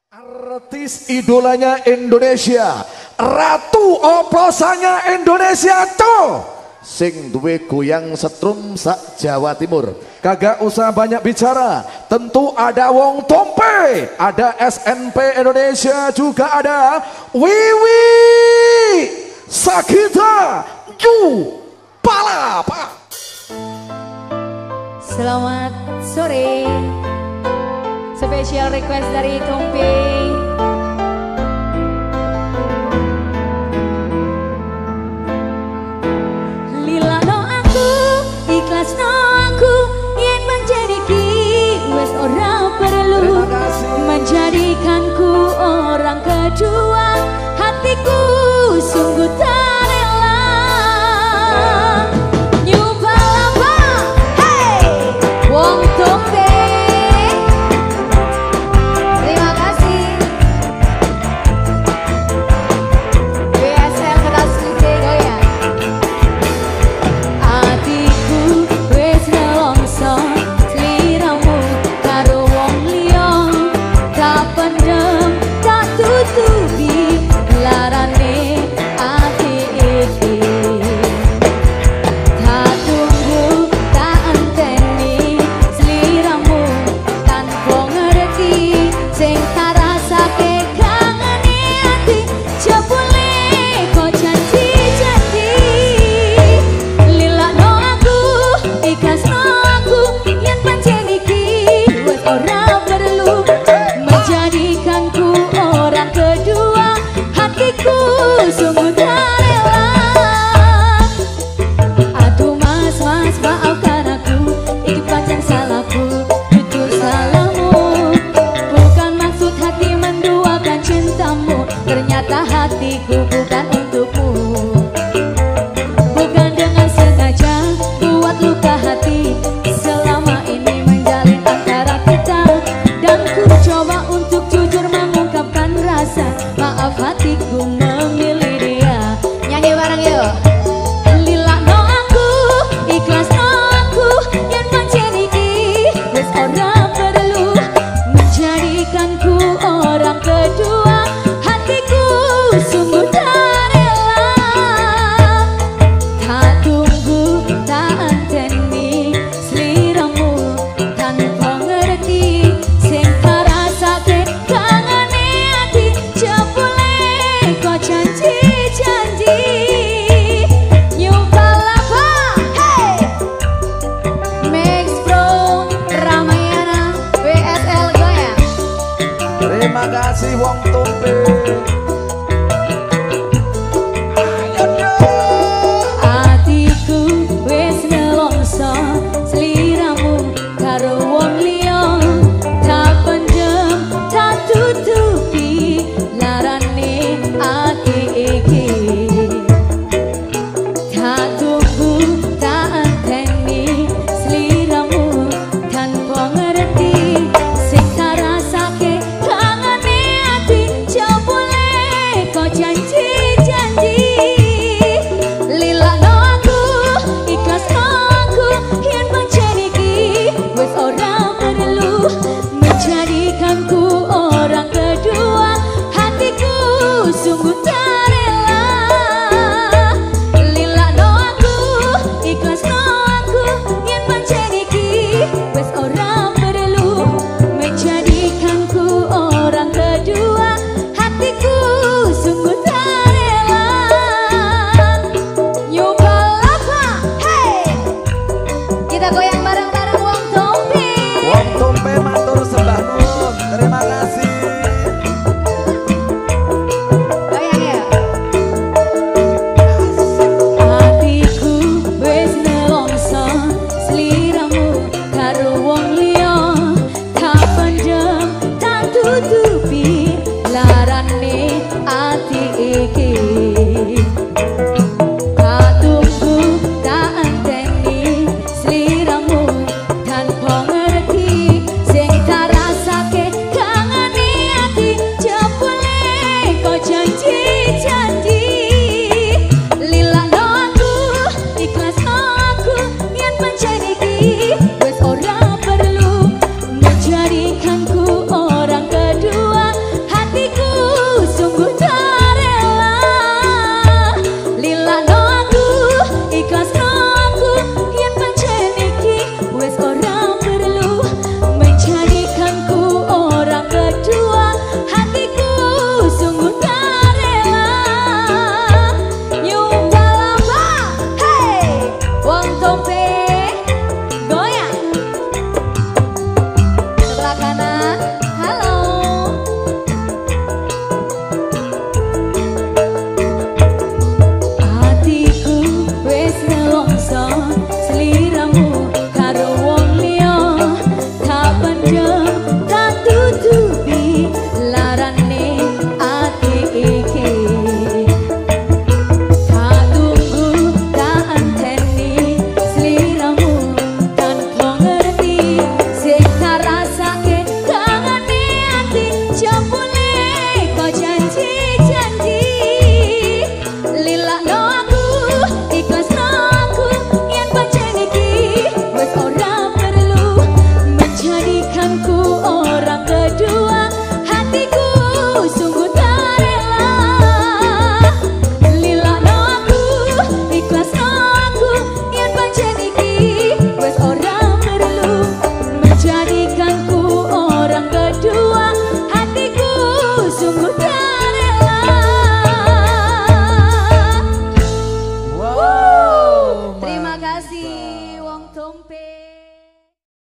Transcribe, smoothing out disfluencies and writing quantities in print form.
Artis idolanya Indonesia, ratu oplosannya Indonesia tuh, sing duwe goyang setrum sak Jawa Timur. Kagak usah banyak bicara, tentu ada Wong Tompe, ada SNP Indonesia, juga ada Wiwi Sagita Ju Palapa. Selamat sore. Special request dari Tompe. Lila no aku, ikhlas no aku, yen menjadi ki wes ora perlu menjadikanku orang kedua, hatiku sungguh tak rela. New Palapa, hey, Wong Tompe. Sungguh tak rela. Aduh mas, maafkan aku, itu pacar salahku, jujur salahmu. Bukan maksud hati menduakan cintamu, ternyata hatiku bukan untukmu. Bukan dengan sengaja buat luka hati, selama ini menjalin antara kita. Dan ku coba untuk jujur mengungkapkan rasa, maaf hatiku memilih dia. Nyanyi bareng yuk. Lila no aku, ikhlas no aku, yang menjadi wes ora perlu menjadikanku orang kedua, hatiku sungguh tak rela. Tak tunggu, tak anteni seliramu tanpa ngerti, sing rasake kangane hati, jebule kok janji-janji. New Palapa, hey, Max Pro Ramayana WSL Goyang. Terima kasih Wong Tompe.